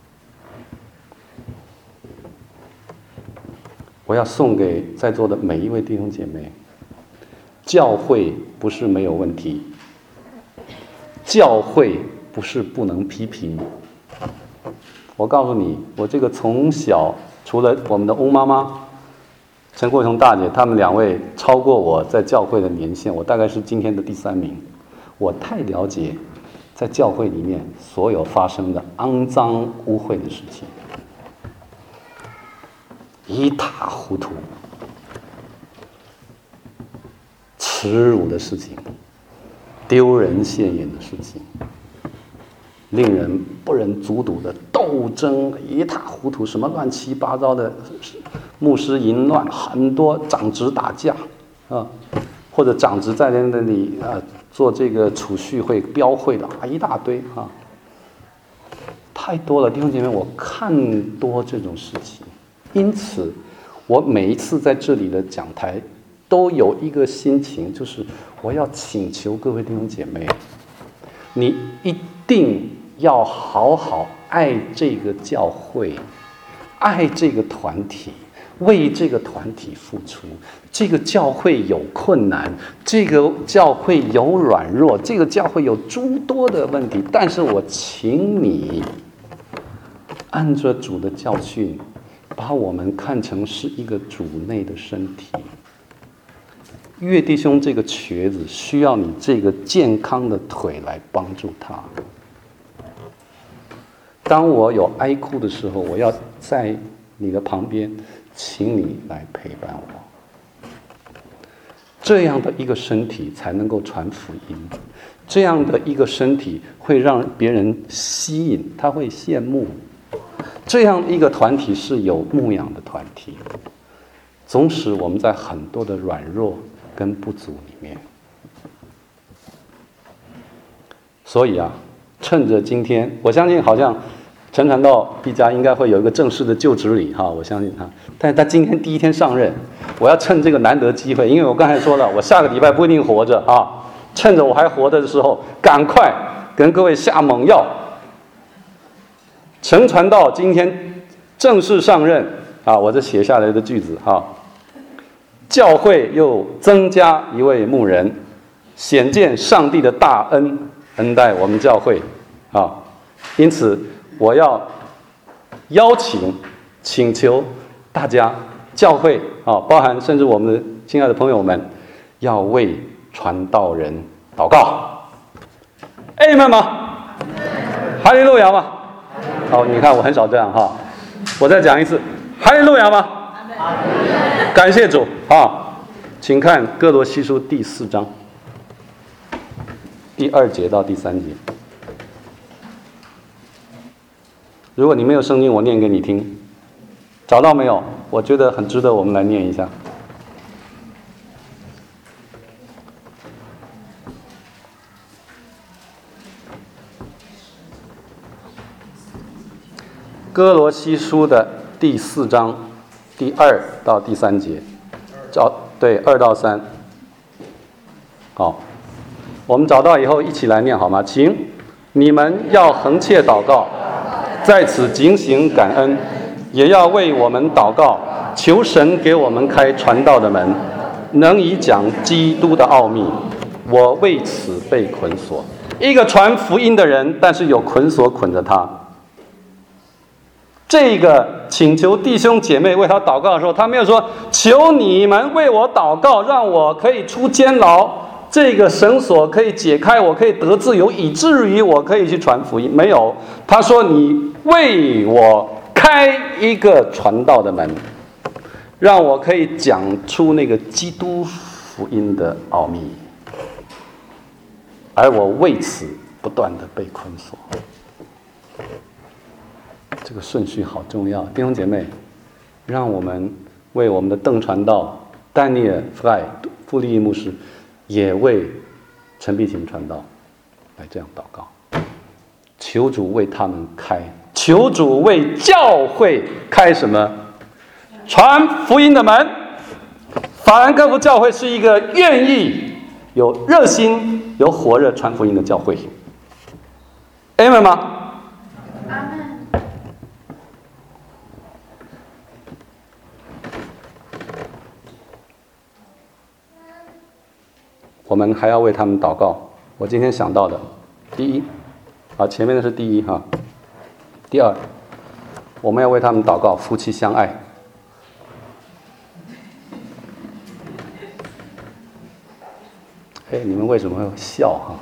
我要送给在座的每一位弟兄姐妹，教会不是没有问题，教会不是不能批评。我告诉你，我这个从小，除了我们的翁妈妈、陈国雄大姐，他们两位超过我在教会的年限，我大概是今天的第3名。我太了解在教会里面所有发生的肮脏污秽的事情，一塌糊涂，耻辱的事情，丢人现眼的事情，令人不忍卒睹的斗争，一塌糊涂，什么乱七八糟的牧师淫乱，很多长职打架啊，或者长职在那里做这个储蓄会标会的一大堆啊，太多了，弟兄姐妹，我看多这种事情。因此我每一次在这里的讲台都有一个心情，就是我要请求各位弟兄姐妹，你一定要好好爱这个教会，爱这个团体，为这个团体付出。这个教会有困难，这个教会有软弱，这个教会有诸多的问题，但是我请你按着主的教训，把我们看成是一个主内的身体。岳弟兄这个瘸子需要你这个健康的腿来帮助他。当我有哀哭的时候，我要在你的旁边，请你来陪伴我。这样的一个身体才能够传福音，这样的一个身体会让别人吸引，他会羡慕。这样一个团体是有牧养的团体，总使我们在很多的软弱跟不足里面。所以趁着今天，我相信好像陈传道一家应该会有一个正式的就职礼我相信他。但是他今天第一天上任，我要趁这个难得机会，因为我刚才说了，我下个礼拜不一定活着趁着我还活着的时候，赶快跟各位下猛药。陈传道今天正式上任啊，我这写下来的句子哈。教会又增加一位牧人，显见上帝的大恩待我们教会啊。因此，我要请求大家教会啊，包含甚至我们的亲爱的朋友们，要为传道人祷告。Amen 吗？哈利路亚吗？好，你看我很少这样哈，我再讲一次，哈利路亚吗？感谢主啊！请看哥罗西书第4章第2节到第3节。如果你没有圣经，我念给你听。找到没有？我觉得很值得我们来念一下。哥罗西书的第4章第2到第3节，对，2到3。好，我们找到以后一起来念好吗？请你们要恒切祷告，在此警醒感恩，也要为我们祷告，求神给我们开传道的门，能以讲基督的奥秘。我为此被捆锁。一个传福音的人，但是有捆锁捆着他。这个请求弟兄姐妹为他祷告的时候，他没有说求你们为我祷告，让我可以出监牢，这个绳索可以解开，我可以得自由，以至于我可以去传福音。没有，他说你为我开一个传道的门，让我可以讲出那个基督福音的奥秘，而我为此不断的被捆锁。这个顺序好重要，弟兄姐妹，让我们为我们的邓传道、丹尼尔·傅立义牧师，也为陈碧琴传道来这样祷告，求主为他们开，求主为教会开什么？传福音的门。法兰克福教会是一个愿意、有热心、有火热传福音的教会。Amen 吗？我们还要为他们祷告。我今天想到的，第一，前面的是第一哈。第二，我们要为他们祷告，夫妻相爱。你们为什么会笑哈？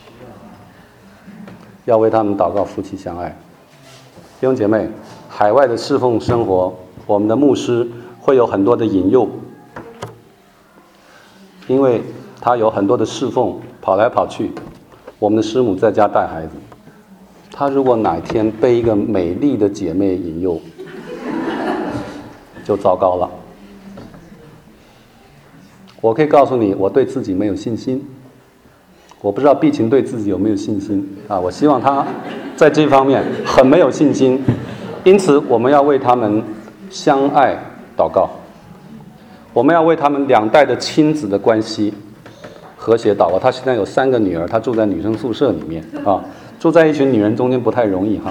要为他们祷告，夫妻相爱。弟兄姐妹，海外的侍奉生活，我们的牧师会有很多的引诱，因为他有很多的侍奉，跑来跑去。我们的师母在家带孩子，他如果哪天被一个美丽的姐妹引诱，就糟糕了。我可以告诉你，我对自己没有信心。我不知道碧琴对自己有没有信心啊？我希望他在这方面很没有信心，因此我们要为他们相爱祷告，我们要为他们两代的亲子的关系和谐祷告。他现在有3个女儿，他住在女生宿舍里面啊，住在一群女人中间不太容易哈。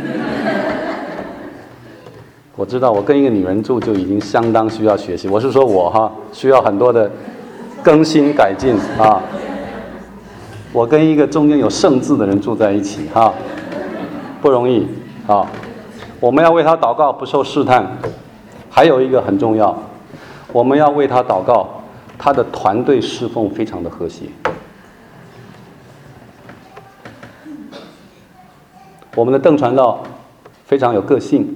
我知道我跟一个女人住就已经相当需要学习，我是说我哈需要很多的更新改进啊。我跟一个中间有圣字的人住在一起哈，不容易啊。我们要为他祷告，不受试探。还有一个很重要，我们要为他祷告，他的团队侍奉非常的和谐。我们的邓传道非常有个性，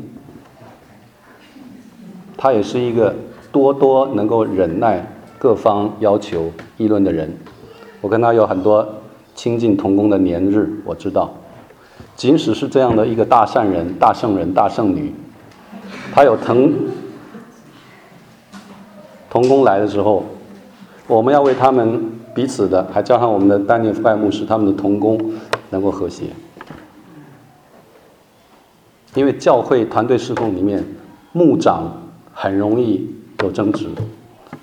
他也是一个多能够忍耐各方要求议论的人。我跟他有很多亲近同工的年日，我知道，即使是这样的一个大善人、大圣人、大圣女，他有同工来的时候，我们要为他们彼此的，还加上我们的丹尼尔·牧师，他们的同工能够和谐。因为教会团队侍奉里面，牧长很容易有争执，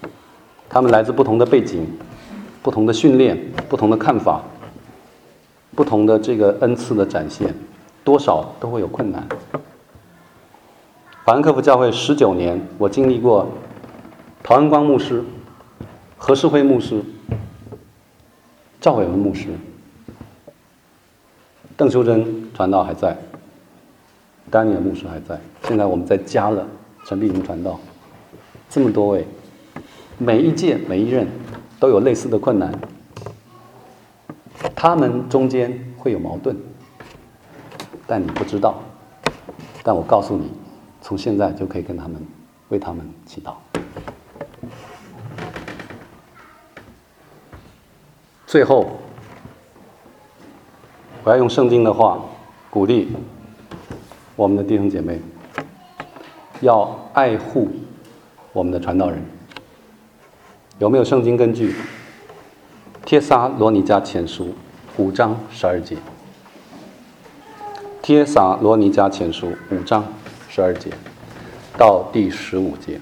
他们来自不同的背景、不同的训练、不同的看法。 不同的这个恩赐的展现，多少都会有困难。法兰克福教会19年，我经历过陶恩光牧师、何世辉牧师、赵伟文牧师、邓修真传道还在，丹尼尔牧师还在，现在我们再加了陈碧云传道，这么多位，每一届每一任都有类似的困难，他们中间会有矛盾，但你不知道，但我告诉你，从现在就可以跟他们为他们祈祷。最后，我要用圣经的话鼓励我们的弟兄姐妹，要爱护我们的传道人。有没有圣经根据？帖撒罗尼迦前书5章12节。帖撒罗尼迦前书5章12节到第15节。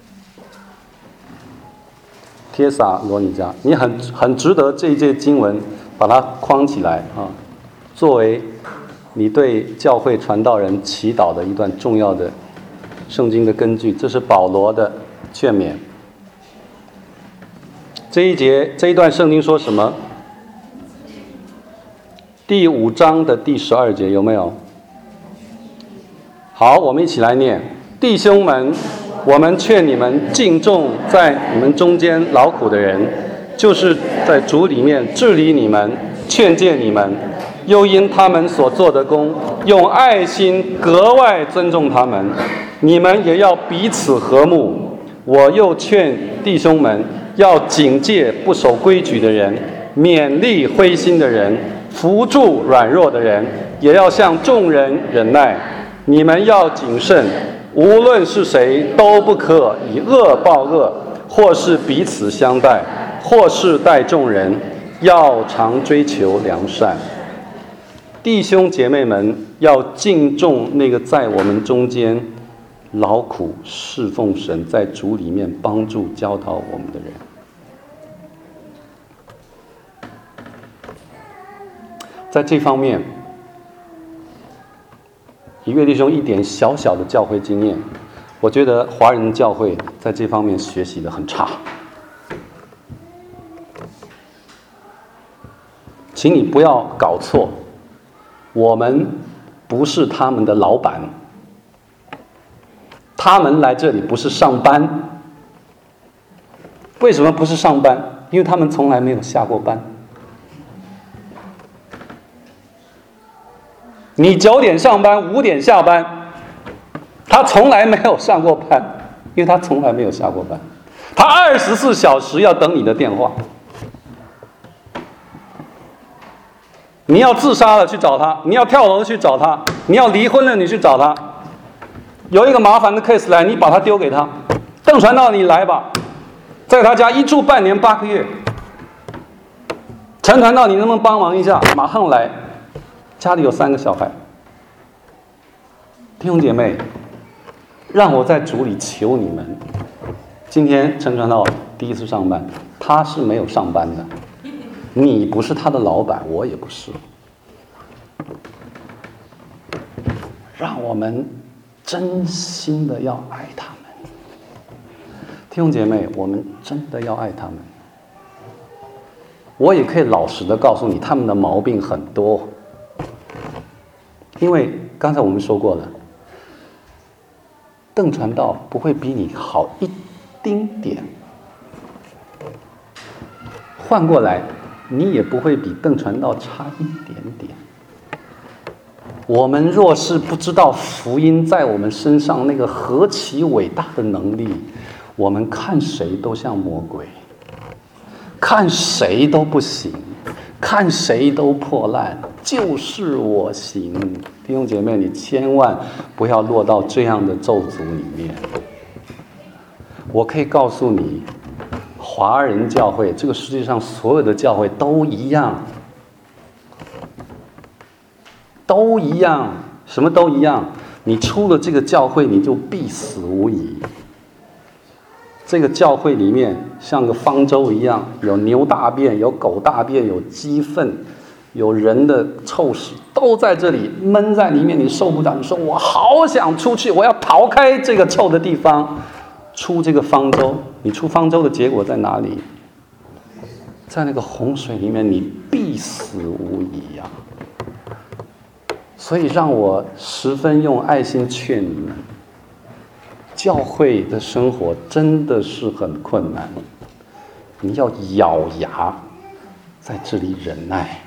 帖撒罗尼迦，你很值得这一节经文把它框起来啊，作为你对教会传道人祈祷的一段重要的圣经的根据。这是保罗的劝勉。这一段圣经说什么？第5章的第12节有没有？好，我们一起来念。弟兄们，我们劝你们敬重在你们中间劳苦的人，就是在主里面治理你们、劝诫你们，又因他们所做的工，用爱心格外尊重他们。你们也要彼此和睦。我又劝弟兄们，要警戒不守规矩的人，勉励灰心的人，扶助软弱的人，也要向众人忍耐。你们要谨慎，无论是谁，都不可以恶报恶，或是彼此相待，或是待众人，要常追求良善。弟兄姐妹们，要敬重那个在我们中间劳苦侍奉神，在主里面帮助教导我们的人。在这方面，以岳弟兄一点小小的教会经验，我觉得华人教会在这方面学习的很差。请你不要搞错，我们不是他们的老板，他们来这里不是上班。为什么不是上班？因为他们从来没有下过班。你9点上班，5点下班，他从来没有上过班，因为他从来没有下过班。他24小时要等你的电话。你要自杀了去找他，你要跳楼去找他，你要离婚了你去找他。有一个麻烦的 case 来，你把他丢给他。邓传道，你来吧，在他家一住半年8个月。陈传道，你能不能帮忙一下？马上来。家里有3个小孩。弟兄姐妹，让我在主里求你们。今天陈传道第一次上班，他是没有上班的。你不是他的老板，我也不是。让我们真心的要爱他们。弟兄姐妹，我们真的要爱他们。我也可以老实的告诉你，他们的毛病很多。因为刚才我们说过了，邓传道不会比你好一丁点，换过来，你也不会比邓传道差一点点。我们若是不知道福音在我们身上那个何其伟大的能力，我们看谁都像魔鬼，看谁都不行，看谁都破烂，就是我行。弟兄姐妹，你千万不要落到这样的咒诅里面。我可以告诉你，华人教会，这个世界上所有的教会都一样，都一样，什么都一样。你出了这个教会，你就必死无疑。这个教会里面像个方舟一样，有牛大便，有狗大便，有鸡粪， 有人的臭屎都在这里闷在里面，你受不了，你说我好想出去，我要逃开这个臭的地方，出这个方舟。你出方舟的结果在哪里？在那个洪水里面，你必死无疑呀。所以让我十分用爱心劝你们，教会的生活真的是很困难，你要咬牙在这里忍耐。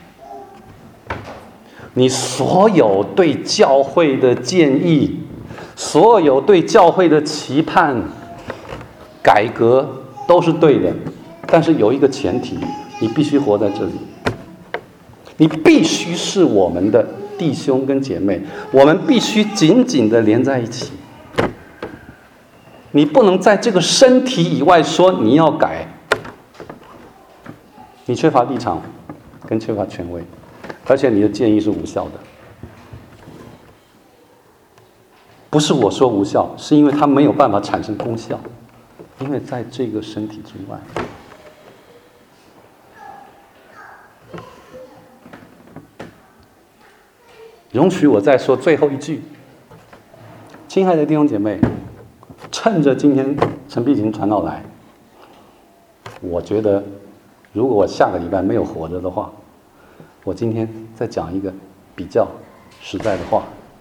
你所有对教会的建议，所有对教会的期盼、改革都是对的，但是有一个前提，你必须活在这里，你必须是我们的弟兄跟姐妹，我们必须紧紧的连在一起。你不能在这个身体以外说你要改，你缺乏立场跟缺乏权威，而且你的建议是无效的。不是我说无效，是因为它没有办法产生功效，因为在这个身体之外。容许我再说最后一句，亲爱的弟兄姐妹，趁着今天陈碧琴传道来，我觉得如果我下个礼拜没有活着的话，我今天再讲一个比较实在的话，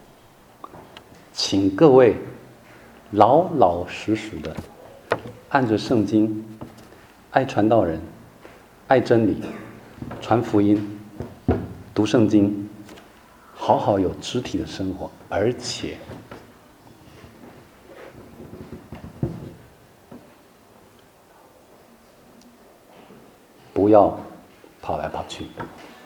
请各位老老实实的按着圣经，爱传道人，爱真理，传福音，读圣经，好好有肢体的生活，而且不要跑来跑去。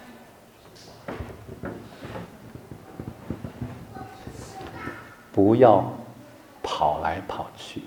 不要跑来跑去。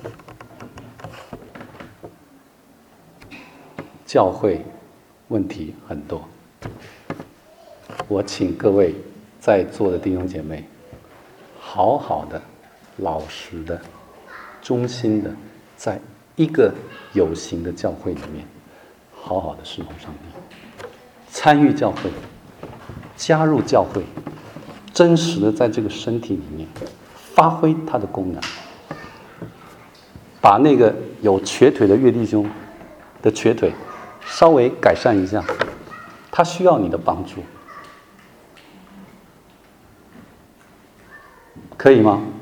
教会问题很多，我请各位在座的弟兄姐妹，好好的、老实的、忠心的，在一个有形的教会里面，好好的侍奉上帝，参与教会，加入教会，真实的在这个身体里面发挥它的功能，把那个有瘸腿的岳弟兄的瘸腿稍微改善一下，他需要你的帮助，可以吗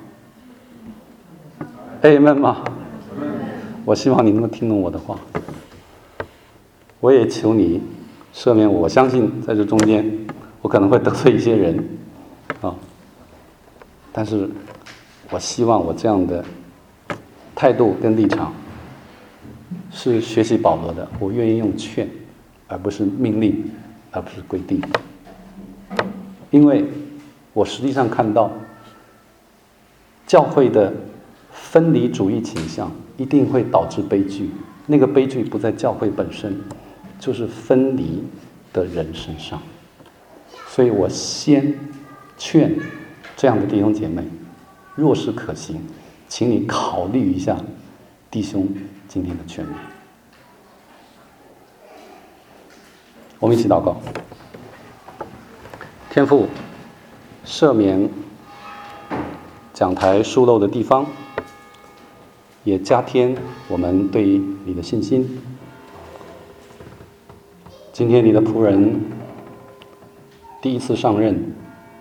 ？Amen 吗？我希望你能够听懂我的话，我也求你赦免我。我相信在这中间，我可能会得罪一些人啊，但是我希望我这样的态度跟立场是学习保罗的，我愿意用劝，而不是命令，而不是规定。因为我实际上看到教会的分离主义倾向一定会导致悲剧，那个悲剧不在教会本身，就是分离的人身上。所以我先劝这样的弟兄姐妹，若是可行，请你考虑一下弟兄今天的劝勉。我们一起祷告。天父，赦免讲台疏漏的地方，也加添我们对你的信心。今天你的仆人第一次上任，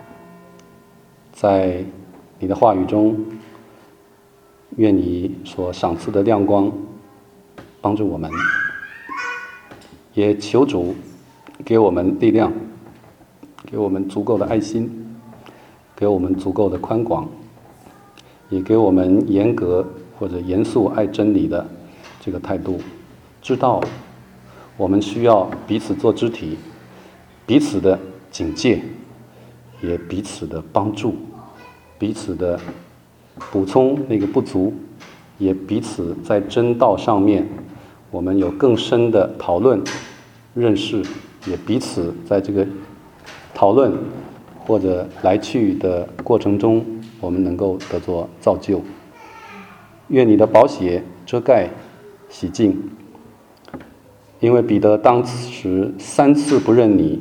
在你的话语中，愿你所赏赐的亮光帮助我们，也求主给我们力量，给我们足够的爱心，给我们足够的宽广，也给我们严格或者严肃爱真理的这个态度，知道我们需要彼此做肢体，彼此的警戒，也彼此的帮助，彼此的补充那个不足，也彼此在真道上面我们有更深的讨论认识，也彼此在这个讨论或者来去的过程中，我们能够得做造就。愿你的宝血遮盖洗净，因为彼得当时3次不认你，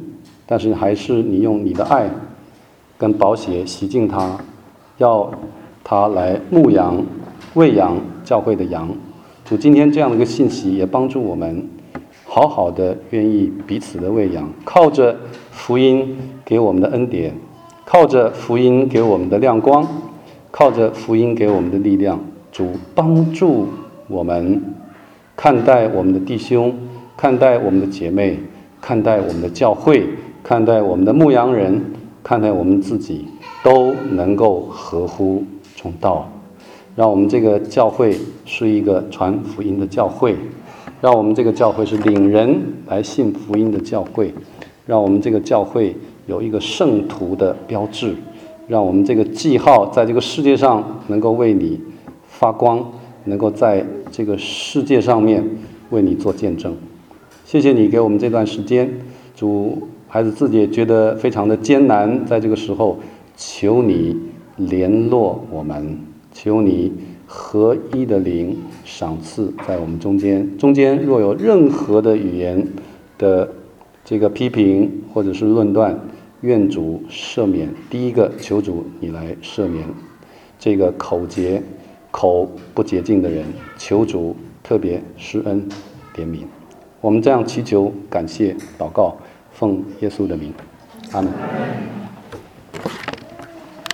但是还是你用你的爱跟宝血洗净它，要它来牧养、喂养教会的羊。主，今天这样的一个信息也帮助我们好好的愿意彼此的喂养，靠着福音给我们的恩典，靠着福音给我们的亮光，靠着福音给我们的力量。主帮助我们看待我们的弟兄，看待我们的姐妹，看待我们的教会，看待我们的牧羊人，看待我们自己，都能够合乎中道。让我们这个教会是一个传福音的教会，让我们这个教会是领人来信福音的教会，让我们这个教会有一个圣徒的标志，让我们这个记号在这个世界上能够为你发光，能够在这个世界上面为你做见证。谢谢你给我们这段时间，主，孩子自己也觉得非常的艰难，在这个时候求你联络我们，求你合一的灵赏赐在我们中间若有任何的语言的这个批评或者是论断，愿主赦免。第一个，求主你来赦免这个口不洁净的人，求主特别施恩怜悯。我们这样祈求、感谢、祷告，奉耶稣的名，阿门。